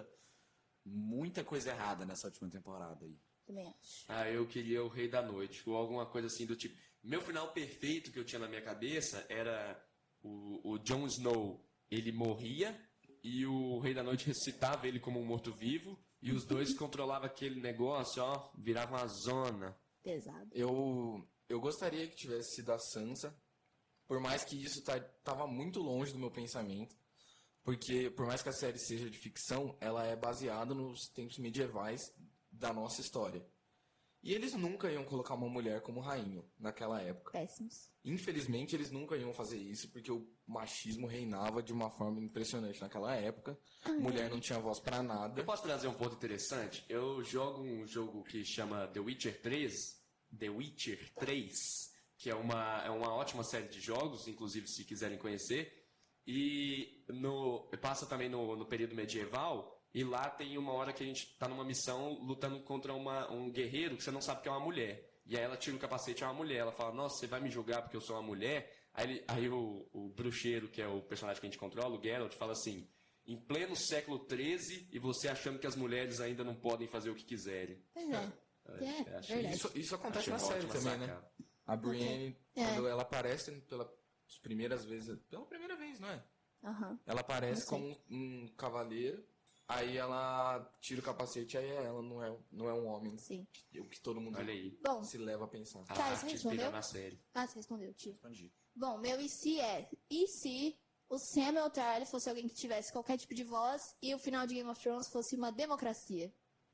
muita coisa errada nessa última temporada aí. Também acho. Eu queria o Rei da Noite, ou alguma coisa assim do tipo. Meu final perfeito que eu tinha na minha cabeça era o Jon Snow, ele morria e o Rei da Noite ressuscitava ele como um morto-vivo e os dois controlavam aquele negócio, ó, virava uma zona. Pesado. Eu gostaria que tivesse sido a Sansa, por mais que isso tava muito longe do meu pensamento, porque por mais que a série seja de ficção, ela é baseada nos tempos medievais da nossa história. E eles nunca iam colocar uma mulher como rainha naquela época. Péssimos. Infelizmente, eles nunca iam fazer isso, porque o machismo reinava de uma forma impressionante naquela época. Mulher não tinha voz pra nada. Eu posso trazer um ponto interessante? Eu jogo um jogo que chama The Witcher 3, que é uma ótima série de jogos, inclusive se quiserem conhecer. E passa também no período medieval, e lá tem uma hora que a gente tá numa missão lutando contra um guerreiro que você não sabe que é uma mulher. E aí ela tira o capacete, é uma mulher. Ela fala, nossa, você vai me julgar porque eu sou uma mulher? Aí o bruxeiro, que é o personagem que a gente controla, o Geralt, fala assim, em pleno século XIII, e você achando que as mulheres ainda não podem fazer o que quiserem. Pois é. Verdade. Isso acontece Achei na uma série ótima também, né? sacada. A Brienne, quando ela aparece pela primeira vez, não é? Aham. Ela aparece Não como um cavaleiro, aí ela tira o capacete, aí ela não é um homem. Sim. O que todo mundo Olha aí. Bom, se leva a pensar. A Tá, você arte respondeu? inspirada na série. você respondeu, tio. Respondi. Bom, meu e se o Samuel Tarly fosse alguém que tivesse qualquer tipo de voz e o final de Game of Thrones fosse uma democracia?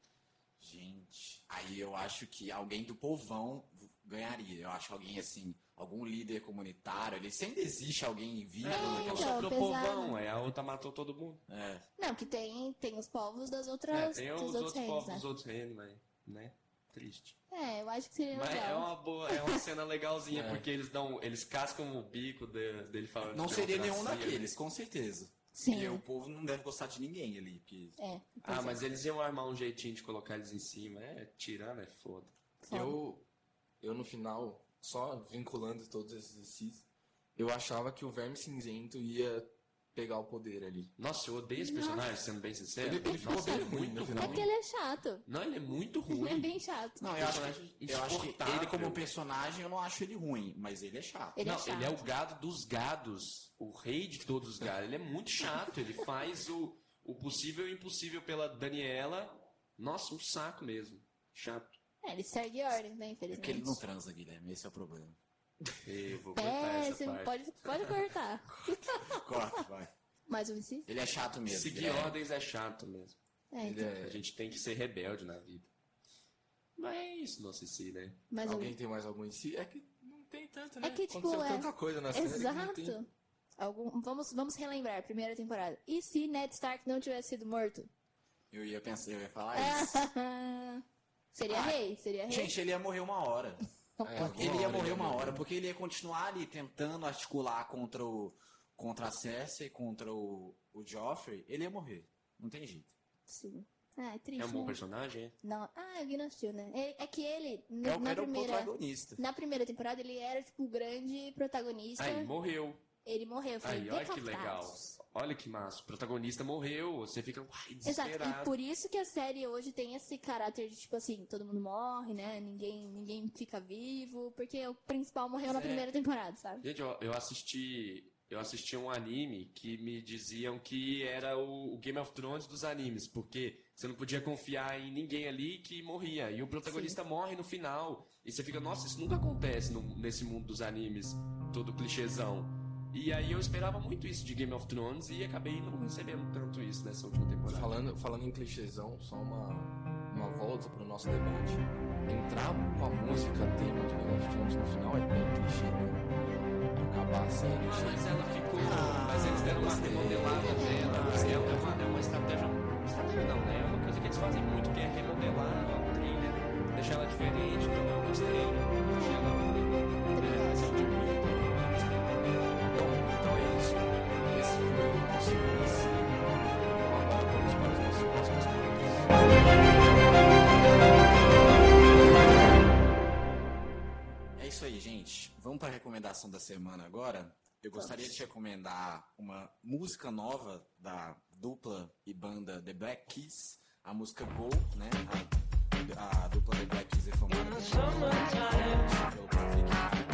Gente, aí eu acho que alguém do povão ganharia. Eu acho que alguém assim, algum líder comunitário, ele sempre existe alguém vivo naquela. então, Sobrou pesado. povão, a outra matou todo mundo. Não, que tem os povos das outras, Tem dos os outros outros reinos, povos né? dos outros reinos, mas, né? Triste. Eu acho que seria Mas legal. é uma cena legalzinha, porque eles cascam o bico dele falando. Não de seria nenhum democracia. daqueles, com certeza. Sim. Porque o povo não deve gostar de ninguém ali. Porque... Mas eles iam armar um jeitinho de colocar eles em cima. Tirando é foda. Eu no final, só vinculando todos esses cis, eu achava que o Verme Cinzento ia pegar o poder ali. Nossa, eu odeio esse personagem, sendo bem sincero. Ele ficou bem ruim no final. É que ele é chato. Não, ele é muito ruim. Ele é bem chato. Não, eu acho que insuportável. ele como personagem, eu não acho ele ruim, mas ele é chato. Ele é Não, chato. ele é o gado dos gados. O rei de todos os gados. Ele é muito chato. Ele faz o possível e o impossível pela Daniela. Nossa, um saco mesmo. Chato. Ele segue ordens, né, Porque infelizmente. ele não transa, Guilherme, esse é o problema. Eu vou cortar essa Você parte. pode cortar. Corta, vai. Mais um si? Ele é chato mesmo. Seguir Guilherme. ordens é chato mesmo. Então. A gente tem que ser rebelde na vida. Mas é isso, nosso si, né? Mais um. Alguém tem mais algum em si? É que não tem tanto, né? É que, tipo, Aconteceu tanta coisa na série que não tem... Exato. Vamos relembrar, primeira temporada. E se Ned Stark não tivesse sido morto? Eu ia falar isso. Seria rei? Gente, ele ia morrer uma hora. Ele ia morrer uma hora, porque ele ia continuar ali tentando articular contra a Cersei, contra o Joffrey. Ele ia morrer. Não tem jeito. Sim. É triste, É um bom né? personagem, é? Não. O Gui não assistiu, né? É que ele, Era na o protagonista. primeira temporada, ele era, tipo, o grande protagonista. Aí, morreu. Ele morreu, foi Aí, olha que decapitado. legal. Olha que massa. O protagonista morreu. Você fica Exato, desesperado. e por isso que a série hoje tem esse caráter de, tipo assim, todo mundo morre, né? Ninguém fica vivo, porque o principal morreu na primeira temporada, sabe? Gente, eu assisti um anime que me diziam que era o Game of Thrones dos animes, porque você não podia confiar em ninguém ali que morria. E o protagonista morre no final. E você fica, nossa, isso nunca acontece nesse mundo dos animes, todo clichêzão. E aí eu esperava muito isso de Game of Thrones e acabei não recebendo tanto isso nessa última temporada. Falando em clichêzão, só uma volta pro nosso debate. Entrar com a música tema de Game of Thrones no final é bem clichê, né? Acabar a série. Mas ela ficou. Mas eles deram uma remodelada nela. É uma estratégia. Estratégia não, né? É uma coisa que eles fazem muito, que é remodelar a trilha, deixar ela diferente, então eu gostei. Deixar ela. Então é isso. Esse foi o nosso início. Então agora vamos para os nossos próximos pontos. É isso aí, gente. Vamos para a recomendação da semana agora. Eu gostaria de recomendar uma música nova da dupla e banda The Black Keys, a música Go, né? A dupla The Black Keys é formada pelo Patrick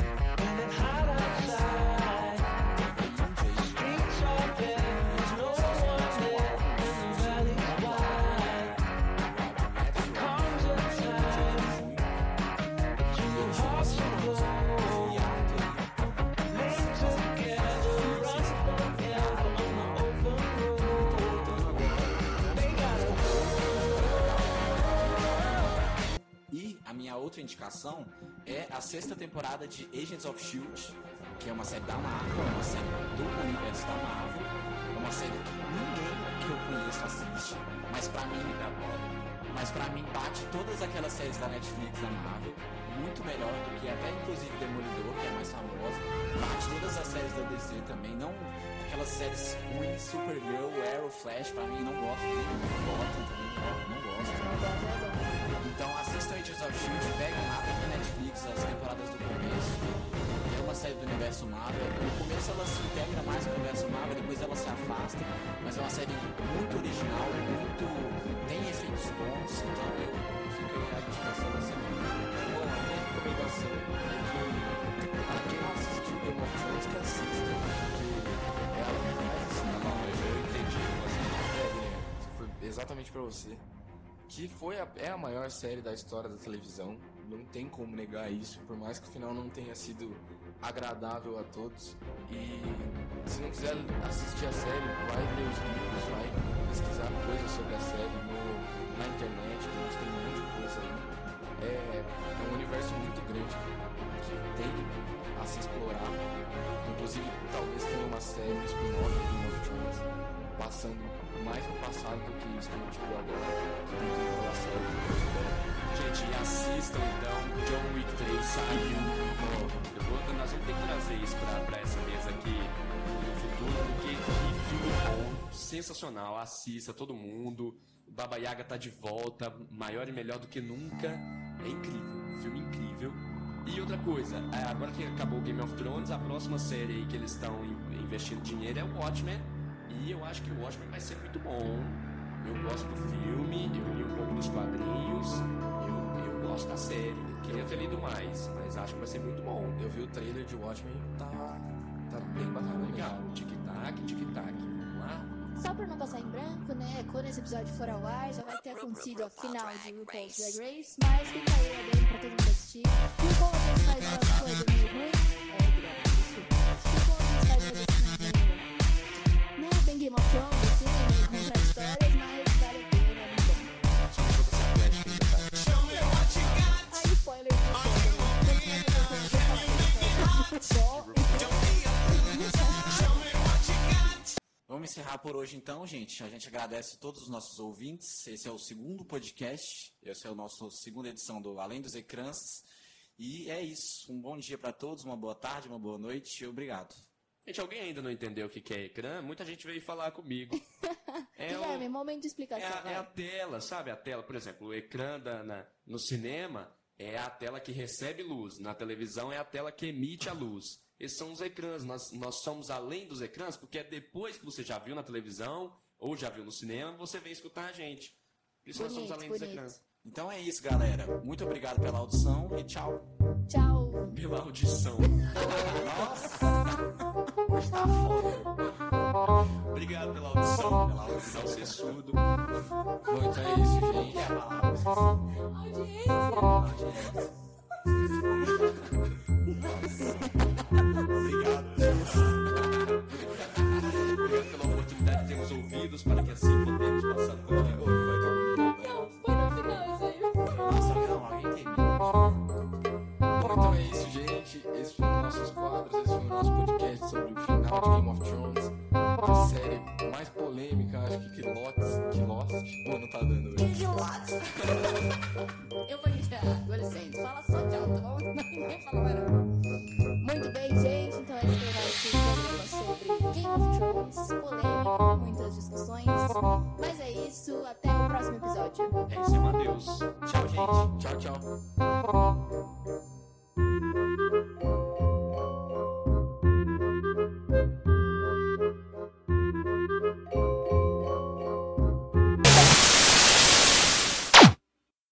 outra indicação é a 6ª temporada de Agents of S.H.I.E.L.D., que é uma série da Marvel, uma série do universo da Marvel, é uma série que ninguém que eu conheço assiste, mas pra mim mas pra mim bate todas aquelas séries da Netflix, da Marvel, muito melhor do que até inclusive Demolidor, que é mais famosa. Bate todas as séries da DC também, não aquelas séries ruins, Supergirl, Arrow, Flash, pra mim não gosto dele, Gotham também não gosto. Então assistam Agents of S.H.I.E.L.D., pegam lá, tem na Netflix as temporadas do começo. É uma série do universo Marvel. No começo ela se integra mais com o universo Marvel, depois ela se afasta, mas é uma série muito original, tem efeitos bons, então eu fico aí a indicação da semana. Bom, a minha recomendação é que pra quem não assistiu Game of Thrones, que assista, porque ela faz assim, Eu entendi. foi exatamente pra você, que é a maior série da história da televisão, não tem como negar isso, por mais que o final não tenha sido agradável a todos. E se não quiser assistir a série, vai ler os livros, vai pesquisar coisas sobre a série na internet, que a gente tem um monte de coisa aí. É um universo muito grande que tem a se explorar. Inclusive, talvez tenha uma série, um spin-off do Game of Thrones, passando mais no passado do que isso que a gente viu agora, que tem que rolar série que eu espero. Gente, assistam então, John Wick 3 saiu. Nós vamos ter que trazer isso pra essa mesa aqui no futuro, porque que filme bom, sensacional, assista todo mundo. O Baba Yaga tá de volta, maior e melhor do que nunca. É incrível, filme incrível. E outra coisa, agora que acabou o Game of Thrones, a próxima série aí que eles estão investindo dinheiro é o Watchmen. E eu acho que o Watchmen vai ser muito bom. Eu gosto do filme, eu li um pouco dos quadrinhos, eu gosto da série. Queria ter lido mais, mas acho que vai ser muito bom. Eu vi o trailer de Watchmen, tá bem bacana. Legal, tic-tac, tic-tac. Vamos lá? Só pra não passar em branco, né? Quando esse episódio for ao ar, já vai ter acontecido a final de RuPaul's Drag Race, mas fica aí lá dentro pra todo mundo assistir. RuPaul às vezes faz umas coisas meio ruins. RuPaul às vezes faz coisas meio... Né? Bem Game of Thrones, assim, meio contraditórias, mas vale a pena, é muito bom. Aí, spoiler de Vamos encerrar por hoje então, gente. A gente agradece a todos os nossos ouvintes. Esse é o segundo podcast. Essa é a nossa segunda edição do Além dos Ecrãs. E é isso. Um bom dia para todos, uma boa tarde, uma boa noite. Obrigado. Gente, alguém ainda não entendeu o que é ecrã? Muita gente veio falar comigo. Guilherme, momento de explicação. É a tela, sabe? A tela, por exemplo, o ecrã no cinema é a tela que recebe luz. Na televisão é a tela que emite a luz. Esses são os ecrãs. Nós somos além dos ecrãs, porque é depois que você já viu na televisão ou já viu no cinema, você vem escutar a gente. Por isso nós somos além dos ecrãs. Então é isso, galera. Muito obrigado pela audição e tchau. Tchau. Pela audição. Nossa! Hoje tá foda. Obrigado pela audição. Pela audição ser surdo. Bom, então é isso, gente. É a palavra. Audiência. Obrigado. Obrigado pela oportunidade de termos ouvidos para que assim podemos passar por aqui. Não, foi no final isso aí. Nossa, não, alguém termina. Bom, então é isso, gente. Esses foram nossos quadros, esse foi o nosso podcast sobre o final de Game of Thrones. A série mais polêmica, acho que Lost. Pô, não tá dando hoje. Eu vou encerrar, com licença. Fala só tchau, tá bom? Ninguém fala mais nada. Muito bem, gente. Então esse foi o nosso programa sobre Game of Thrones.